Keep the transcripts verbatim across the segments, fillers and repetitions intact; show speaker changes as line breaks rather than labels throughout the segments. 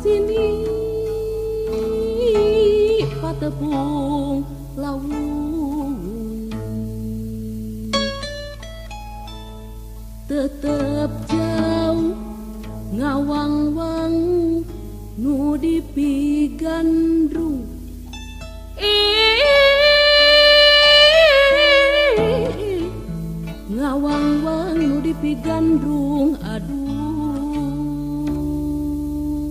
pasini patepung lawung tetep jauh ngawang-wang nu dipigandrung ngawang-wang nu dipigandrung aduh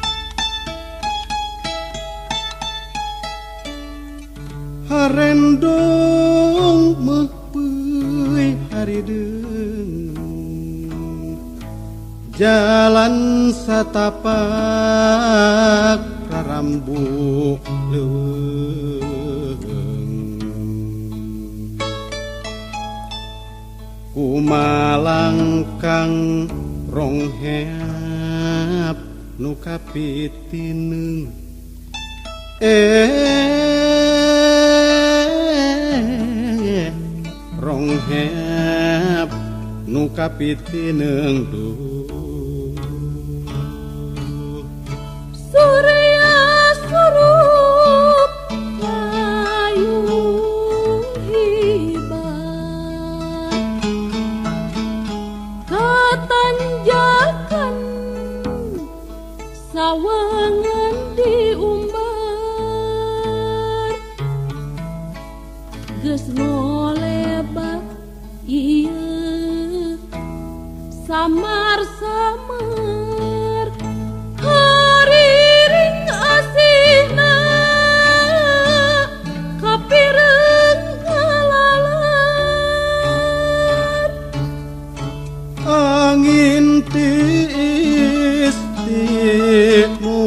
harendong meupeui harideung jalan satapak rarambuk leuweung kumalangkang rongheap nu kapitineung eh rongheap nu kapitineung duh
surya surup layung hibat katanjakan sawangan diumbar geus ngolebak ieu samar-samar hariring asihna kapireung ngalalar
angin tiis ti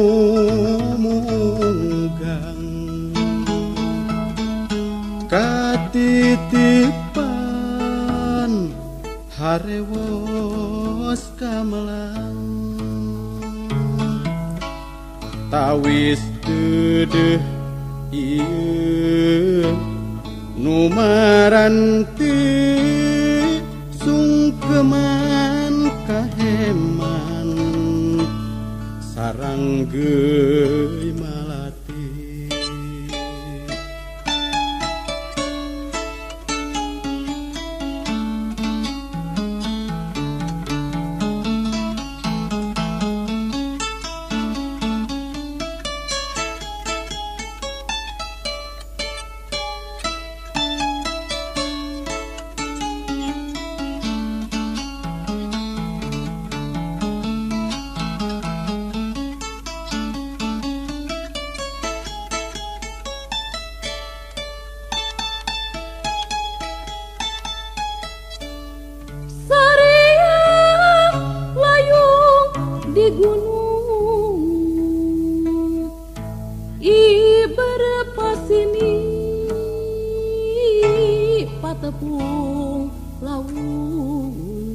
munggang katitipan harewos kamelang tawis dedeh ieu nu maranti sungkeman kaheman sarang geui malati
di gunung iber pasini patepung lawung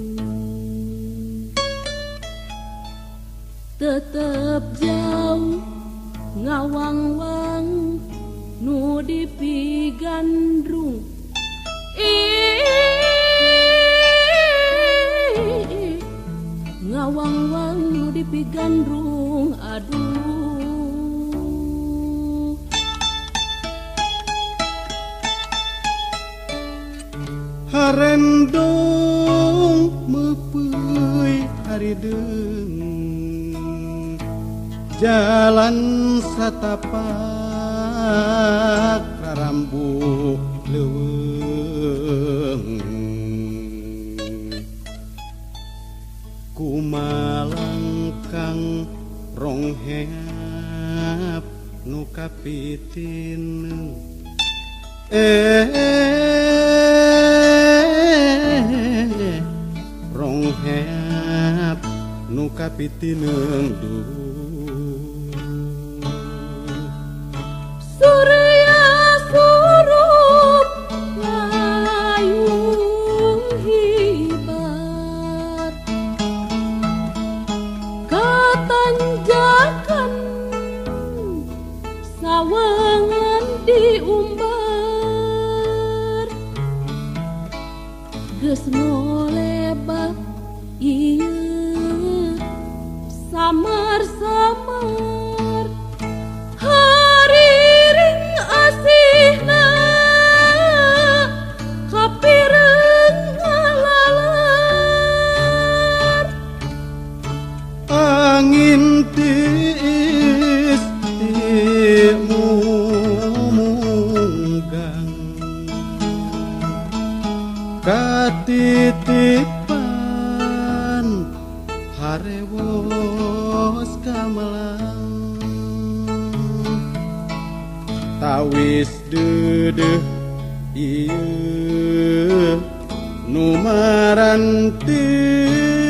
tetep jauh ngawang-wang nu dipigandrung ngawang-wang nu dipigandrung aduh
harendong meupeui harideung jalan satapak rarambuk leuweung kumalangkang rongheap nu kapitineung eh rongheap nu kapitineung duh
surya surup layung hibat katanjakan sawangan diumbar geus ngolebak ieu samar-samar
awis dedeh ieu nu maranti